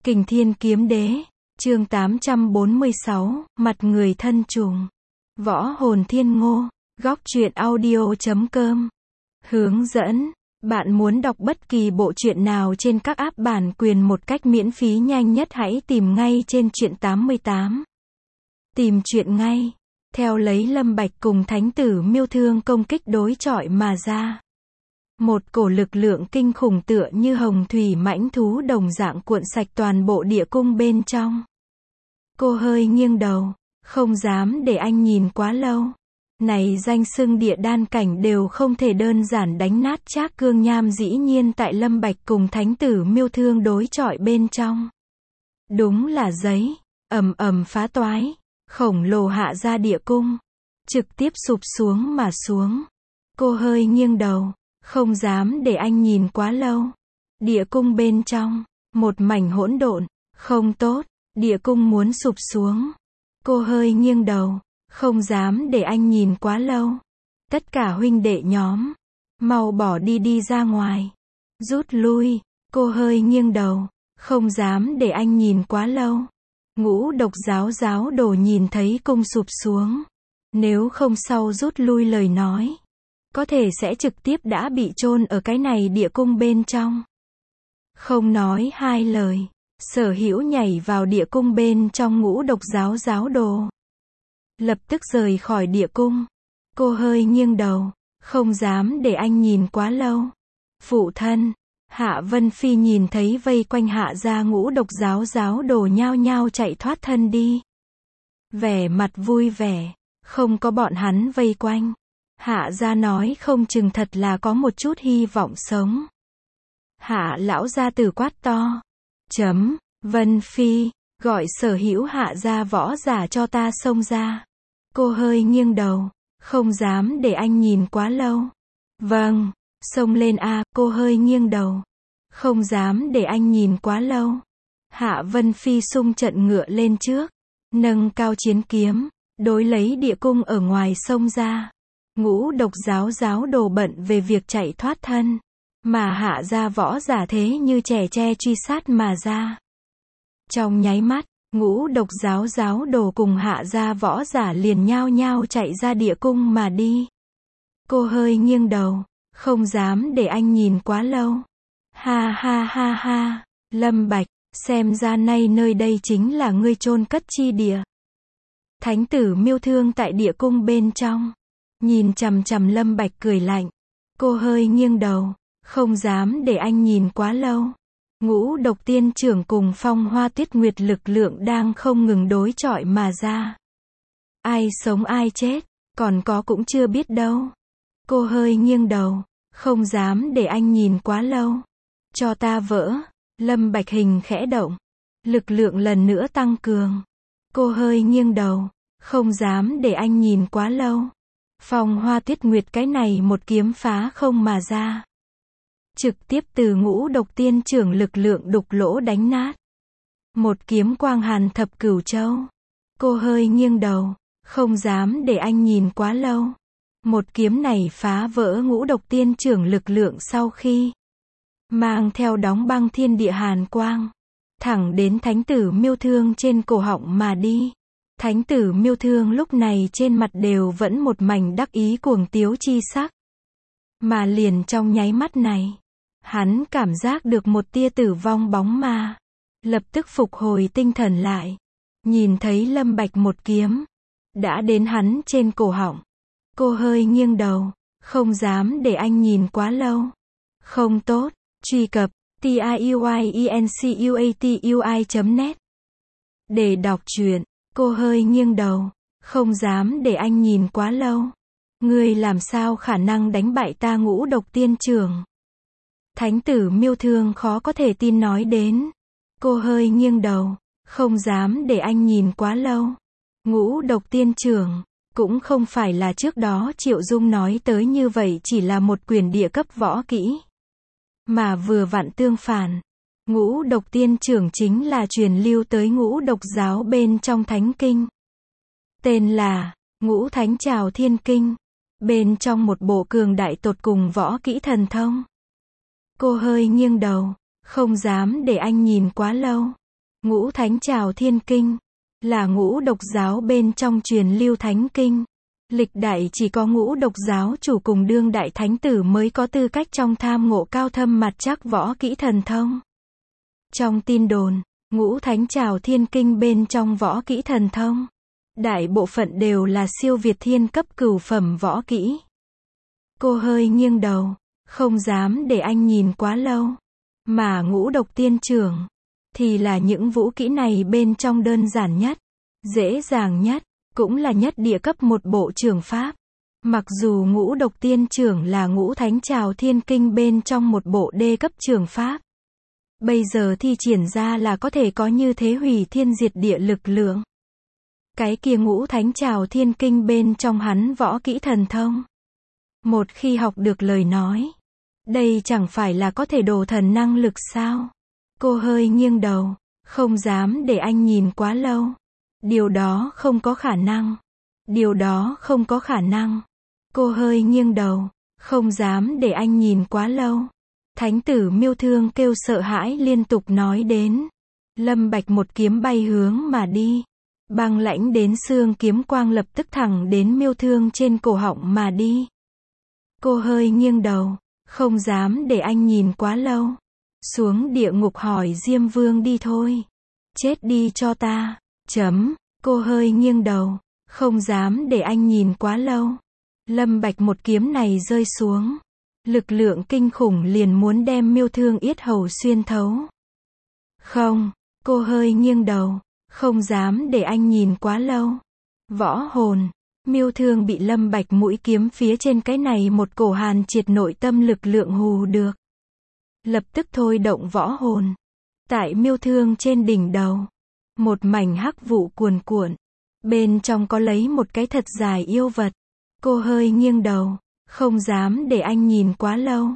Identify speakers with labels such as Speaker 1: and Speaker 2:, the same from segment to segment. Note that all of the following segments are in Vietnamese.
Speaker 1: Kình Thiên Kiếm Đế, chương 846, mặt người thân trùng. Võ hồn thiên ngô, góc truyện audio.com. Hướng dẫn, bạn muốn đọc bất kỳ bộ truyện nào trên các app bản quyền một cách miễn phí nhanh nhất hãy tìm ngay trên truyện 88. Tìm truyện ngay. Theo lấy Lâm Bạch cùng Thánh tử Miêu Thương công kích đối chọi mà ra. Một cổ lực lượng kinh khủng tựa như hồng thủy mãnh thú đồng dạng cuộn sạch toàn bộ địa cung bên trong. Cô hơi nghiêng đầu, không dám để anh nhìn quá lâu. Này danh xưng địa đan cảnh đều không thể đơn giản đánh nát Trác Cương Nham dĩ nhiên tại Lâm Bạch cùng Thánh tử Miêu Thương đối chọi bên trong. Đúng là giấy, ầm ầm phá toái, khổng lồ hạ ra địa cung, trực tiếp sụp xuống mà xuống. Cô hơi nghiêng đầu, không dám để anh nhìn quá lâu. Địa cung bên trong, một mảnh hỗn độn, không tốt, địa cung muốn sụp xuống. Cô hơi nghiêng đầu, không dám để anh nhìn quá lâu. Tất cả huynh đệ nhóm, mau bỏ đi ra ngoài. Rút lui, cô hơi nghiêng đầu, không dám để anh nhìn quá lâu. Ngũ độc giáo đồ nhìn thấy cung sụp xuống. Nếu không sau rút lui lời nói, có thể sẽ trực tiếp đã bị chôn ở cái này địa cung bên trong. Không nói hai lời, Sở Hữu nhảy vào địa cung bên trong ngũ độc giáo đồ. Lập tức rời khỏi địa cung. Cô hơi nghiêng đầu, không dám để anh nhìn quá lâu. Phụ thân, Hạ Vân Phi nhìn thấy vây quanh Hạ gia ngũ độc giáo đồ nhao nhao chạy thoát thân đi. Vẻ mặt vui vẻ, không có bọn hắn vây quanh. Hạ gia nói không chừng thật là có một chút hy vọng sống. Hạ lão gia tử quát to. Vân Phi, gọi Sở Hữu Hạ gia võ giả cho ta xông ra. Cô hơi nghiêng đầu, không dám để anh nhìn quá lâu. Vâng, xông lên a, cô hơi nghiêng đầu. Không dám để anh nhìn quá lâu. Hạ Vân Phi xung trận ngựa lên trước, nâng cao chiến kiếm, đối lấy địa cung ở ngoài xông ra. Ngũ độc giáo đồ bận về việc chạy thoát thân, mà Hạ gia võ giả thế như trẻ tre truy sát mà ra. Trong nháy mắt, ngũ độc giáo đồ cùng Hạ gia võ giả liền nhao nhao chạy ra địa cung mà đi. Cô hơi nghiêng đầu, không dám để anh nhìn quá lâu. Ha, Lâm Bạch, xem ra nay nơi đây chính là ngươi chôn cất chi địa. Thánh tử Miêu Thương tại địa cung bên trong, nhìn chằm chằm Lâm Bạch cười lạnh. Cô hơi nghiêng đầu, không dám để anh nhìn quá lâu. Ngũ độc tiên trưởng cùng Phong Hoa Tuyết Nguyệt lực lượng đang không ngừng đối chọi mà ra. Ai sống ai chết, còn có cũng chưa biết đâu. Cô hơi nghiêng đầu, không dám để anh nhìn quá lâu. Cho ta vỡ. Lâm Bạch hình khẽ động, lực lượng lần nữa tăng cường. Cô hơi nghiêng đầu, không dám để anh nhìn quá lâu. Phong Hoa Tuyết Nguyệt cái này một kiếm phá không mà ra, trực tiếp từ ngũ độc tiên trưởng lực lượng đục lỗ đánh nát. Một kiếm quang hàn thập cửu châu. Cô hơi nghiêng đầu, không dám để anh nhìn quá lâu. Một kiếm này phá vỡ ngũ độc tiên trưởng lực lượng sau khi mang theo đóng băng thiên địa hàn quang, thẳng đến Thánh tử Miêu Thương trên cổ họng mà đi. Thánh tử Miêu Thương lúc này trên mặt đều vẫn một mảnh đắc ý cuồng tiếu chi sắc. Mà liền trong nháy mắt này, hắn cảm giác được một tia tử vong bóng ma. Lập tức phục hồi tinh thần lại. Nhìn thấy Lâm Bạch một kiếm đã đến hắn trên cổ họng. Cô hơi nghiêng đầu, không dám để anh nhìn quá lâu. Không tốt, truy cập tiuyencuatui.net để đọc truyện. Cô hơi nghiêng đầu, không dám để anh nhìn quá lâu. Ngươi làm sao khả năng đánh bại ta ngũ độc tiên trưởng? Thánh tử Miêu Thương khó có thể tin nói đến. Cô hơi nghiêng đầu, không dám để anh nhìn quá lâu. Ngũ độc tiên trưởng, cũng không phải là trước đó Triệu Dung nói tới như vậy chỉ là một quyền địa cấp võ kỹ. Mà vừa vặn tương phản. Ngũ độc tiên trưởng chính là truyền lưu tới ngũ độc giáo bên trong thánh kinh. Tên là Ngũ Thánh Trào Thiên Kinh. Bên trong một bộ cường đại tột cùng võ kỹ thần thông. Cô hơi nghiêng đầu, không dám để anh nhìn quá lâu. Ngũ Thánh Trào Thiên Kinh là ngũ độc giáo bên trong truyền lưu thánh kinh. Lịch đại chỉ có ngũ độc giáo chủ cùng đương đại thánh tử mới có tư cách trong tham ngộ cao thâm mặt chắc võ kỹ thần thông. Trong tin đồn, Ngũ Thánh Trào Thiên Kinh bên trong võ kỹ thần thông, đại bộ phận đều là siêu việt thiên cấp cửu phẩm võ kỹ. Cô hơi nghiêng đầu, không dám để anh nhìn quá lâu. Mà ngũ độc tiên trưởng thì là những vũ kỹ này bên trong đơn giản nhất, dễ dàng nhất, cũng là nhất địa cấp một bộ trường pháp. Mặc dù ngũ độc tiên trưởng là Ngũ Thánh Trào Thiên Kinh bên trong một bộ đê cấp trường pháp, bây giờ thi triển ra là có thể có như thế hủy thiên diệt địa lực lượng. Cái kia Ngũ Thánh Trào Thiên Kinh bên trong hắn võ kỹ thần thông, một khi học được lời nói, đây chẳng phải là có thể đổ thần năng lực sao? Cô hơi nghiêng đầu, không dám để anh nhìn quá lâu. Điều đó không có khả năng. Điều đó không có khả năng. Cô hơi nghiêng đầu, không dám để anh nhìn quá lâu. Thánh tử Miêu Thương kêu sợ hãi liên tục nói đến. Lâm Bạch một kiếm bay hướng mà đi. Băng lãnh đến xương kiếm quang lập tức thẳng đến Miêu Thương trên cổ họng mà đi. Cô hơi nghiêng đầu, không dám để anh nhìn quá lâu. Xuống địa ngục hỏi Diêm Vương đi thôi. Chết đi cho ta. Cô hơi nghiêng đầu, không dám để anh nhìn quá lâu. Lâm Bạch một kiếm này rơi xuống, lực lượng kinh khủng liền muốn đem Miêu Thương yết hầu xuyên thấu. Không, cô hơi nghiêng đầu, không dám để anh nhìn quá lâu. Võ hồn, Miêu Thương bị Lâm Bạch mũi kiếm phía trên cái này một cổ hàn triệt nội tâm lực lượng hù được. Lập tức thôi động võ hồn. Tại Miêu Thương trên đỉnh đầu, một mảnh hắc vụ cuồn cuộn. Bên trong có lấy một cái thật dài yêu vật. Cô hơi nghiêng đầu, không dám để anh nhìn quá lâu.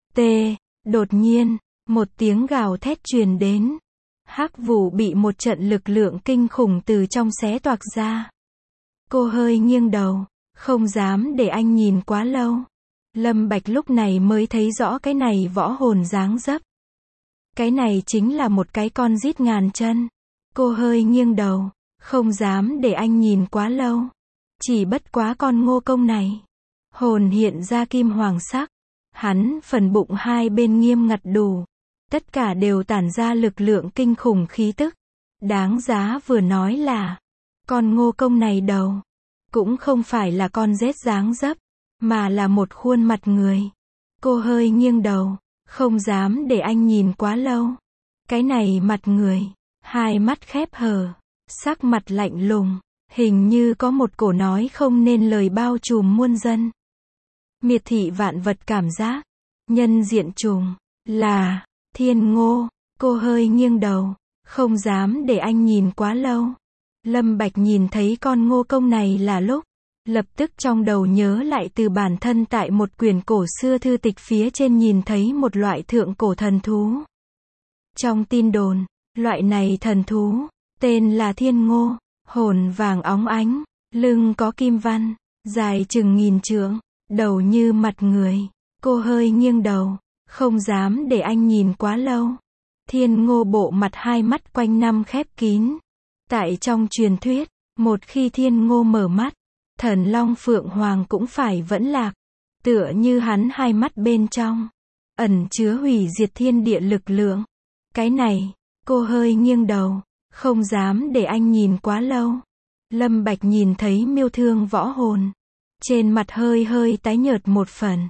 Speaker 1: Đột nhiên, một tiếng gào thét truyền đến. Hắc vụ bị một trận lực lượng kinh khủng từ trong xé toạc ra. Cô hơi nghiêng đầu, không dám để anh nhìn quá lâu. Lâm Bạch lúc này mới thấy rõ cái này võ hồn dáng dấp. Cái này chính là một cái con rít ngàn chân. Cô hơi nghiêng đầu, không dám để anh nhìn quá lâu. Chỉ bất quá con Ngô Công này, hồn hiện ra kim hoàng sắc. Hắn phần bụng hai bên nghiêm ngặt đủ. Tất cả đều tản ra lực lượng kinh khủng khí tức. Đáng giá vừa nói là, con Ngô Công này đầu, cũng không phải là con rết dáng dấp, mà là một khuôn mặt người. Cô hơi nghiêng đầu, không dám để anh nhìn quá lâu. Cái này mặt người, hai mắt khép hờ, sắc mặt lạnh lùng, hình như có một cổ nói không nên lời bao trùm muôn dân. Miệt thị vạn vật cảm giác. Nhân diện trùng, là Thiên Ngô. Cô hơi nghiêng đầu, không dám để anh nhìn quá lâu. Lâm Bạch nhìn thấy con Ngô Công này là lúc, lập tức trong đầu nhớ lại từ bản thân tại một quyển cổ xưa thư tịch phía trên nhìn thấy một loại thượng cổ thần thú. Trong tin đồn, loại này thần thú, tên là Thiên Ngô, hồn vàng óng ánh, lưng có kim văn, dài chừng 1000 trượng, đầu như mặt người. Cô hơi nghiêng đầu, không dám để anh nhìn quá lâu. Thiên Ngô bộ mặt hai mắt quanh năm khép kín. Tại trong truyền thuyết, một khi Thiên Ngô mở mắt, Thần Long Phượng Hoàng cũng phải vẫn lạc. Tựa như hắn hai mắt bên trong, ẩn chứa hủy diệt thiên địa lực lượng. Cái này, cô hơi nghiêng đầu, không dám để anh nhìn quá lâu. Lâm Bạch nhìn thấy Miêu Thương võ hồn. Trên mặt hơi hơi tái nhợt một phần.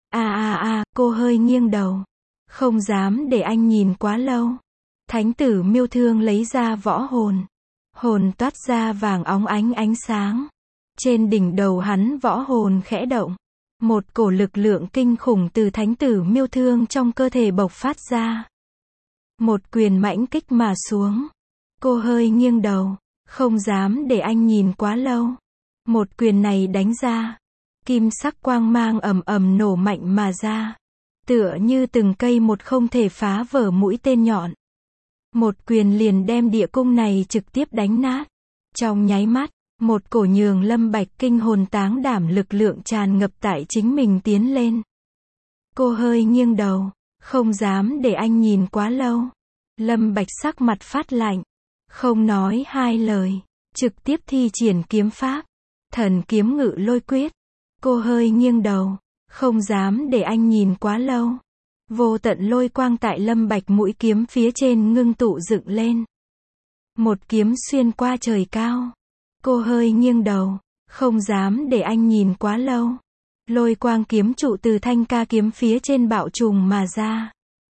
Speaker 1: Cô hơi nghiêng đầu. Không dám để anh nhìn quá lâu. Thánh tử Miêu Thương lấy ra võ hồn. Hồn toát ra vàng óng ánh ánh sáng. Trên đỉnh đầu hắn võ hồn khẽ động. Một cổ lực lượng kinh khủng từ thánh tử Miêu Thương trong cơ thể bộc phát ra. Một quyền mãnh kích mà xuống. Cô hơi nghiêng đầu, không dám để anh nhìn quá lâu. Một quyền này đánh ra, kim sắc quang mang ầm ầm nổ mạnh mà ra. Tựa như từng cây một không thể phá vỡ mũi tên nhọn. Một quyền liền đem địa cung này trực tiếp đánh nát. Trong nháy mắt, một cổ nhường Lâm Bạch kinh hồn táng đảm lực lượng tràn ngập tại chính mình tiến lên. Cô hơi nghiêng đầu, không dám để anh nhìn quá lâu. Lâm Bạch sắc mặt phát lạnh, Không nói hai lời, trực tiếp thi triển kiếm pháp. Thần kiếm ngự lôi quyết. Cô hơi nghiêng đầu, không dám để anh nhìn quá lâu. Vô tận lôi quang tại Lâm Bạch mũi kiếm phía trên ngưng tụ dựng lên. Một kiếm xuyên qua trời cao. Cô hơi nghiêng đầu, không dám để anh nhìn quá lâu. Lôi quang kiếm trụ từ thanh ca kiếm phía trên bạo trùng mà ra.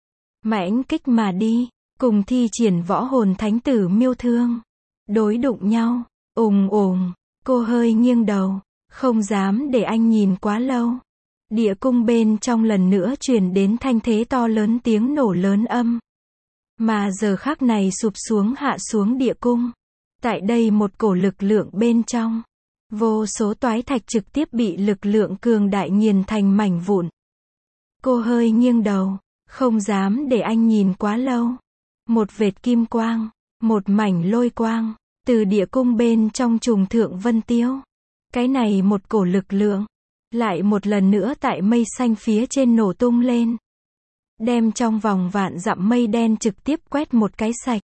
Speaker 1: Mãnh kích mà đi, cùng thi triển võ hồn thánh tử Miêu Thương. Đối đụng nhau, ùng ùng, cô hơi nghiêng đầu, không dám để anh nhìn quá lâu. Địa cung bên trong lần nữa truyền đến thanh thế to lớn tiếng nổ lớn âm. Mà giờ khắc này sụp xuống hạ xuống địa cung. Tại đây một cổ lực lượng bên trong. Vô số toái thạch trực tiếp bị lực lượng cường đại nghiền thành mảnh vụn. Cô hơi nghiêng đầu, không dám để anh nhìn quá lâu. Một vệt kim quang, một mảnh lôi quang, từ địa cung bên trong trùng thượng vân tiêu. Cái này một cổ lực lượng, lại một lần nữa tại mây xanh phía trên nổ tung lên. Đem trong vòng vạn dặm mây đen trực tiếp quét một cái sạch.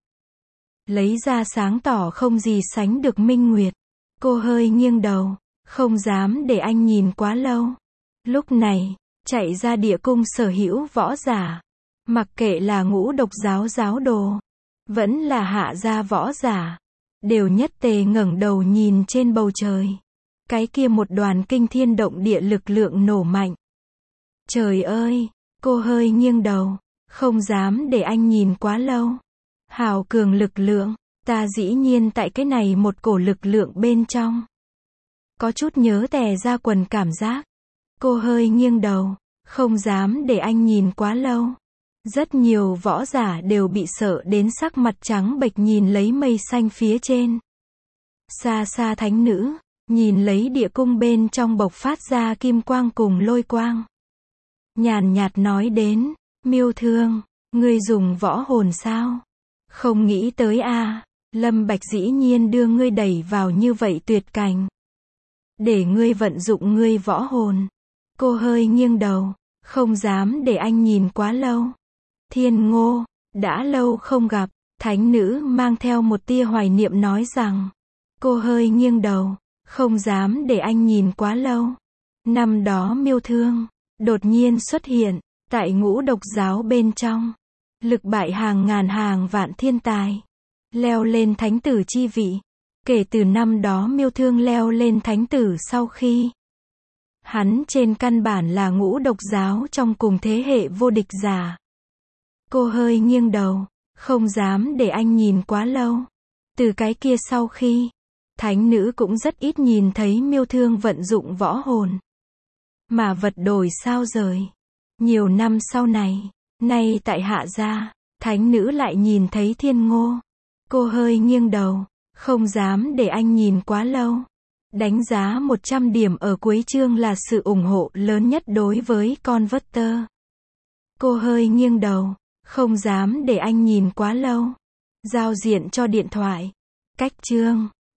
Speaker 1: Lấy ra sáng tỏ không gì sánh được minh nguyệt. Cô hơi nghiêng đầu, không dám để anh nhìn quá lâu. Lúc này, chạy ra địa cung sở hữu võ giả. Mặc kệ là Ngũ Độc giáo giáo đồ, vẫn là hạ gia võ giả, đều nhất tề ngẩng đầu nhìn trên bầu trời. Cái kia một đoàn kinh thiên động địa lực lượng nổ mạnh. Trời ơi, cô hơi nghiêng đầu, không dám để anh nhìn quá lâu. Hào cường lực lượng, ta dĩ nhiên tại cái này một cổ lực lượng bên trong. Có chút nhớ tè ra quần cảm giác. Cô hơi nghiêng đầu, không dám để anh nhìn quá lâu. Rất nhiều võ giả đều bị sợ đến sắc mặt trắng bệch nhìn lấy mây xanh phía trên. Xa xa thánh nữ, nhìn lấy địa cung bên trong bộc phát ra kim quang cùng lôi quang. Nhàn nhạt nói đến, Miêu Thương, ngươi dùng võ hồn sao? Không nghĩ tới a, Lâm Bạch dĩ nhiên đưa ngươi đẩy vào như vậy tuyệt cảnh. Để ngươi vận dụng ngươi võ hồn. Cô hơi nghiêng đầu, không dám để anh nhìn quá lâu. Thiên Ngô, đã lâu không gặp, thánh nữ mang theo một tia hoài niệm nói rằng. Cô hơi nghiêng đầu, không dám để anh nhìn quá lâu. Năm đó Miêu Thương, đột nhiên xuất hiện, tại Ngũ Độc giáo bên trong. Lực bại hàng ngàn hàng vạn thiên tài. Leo lên thánh tử chi vị. Kể từ năm đó Miêu Thương leo lên thánh tử sau khi. Hắn trên căn bản là Ngũ Độc giáo trong cùng thế hệ vô địch giả. Cô hơi nghiêng đầu, không dám để anh nhìn quá lâu. Từ cái kia sau khi, thánh nữ cũng rất ít nhìn thấy Miêu Thương vận dụng võ hồn. Mà vật đổi sao rời. Nhiều năm sau này, nay tại hạ gia, thánh nữ lại nhìn thấy Thiên Ngô. Cô hơi nghiêng đầu, không dám để anh nhìn quá lâu. Đánh giá 100 điểm ở cuối chương là sự ủng hộ lớn nhất đối với Converter. Cô hơi nghiêng đầu, không dám để anh nhìn quá lâu. Giao diện cho điện thoại. Cách chương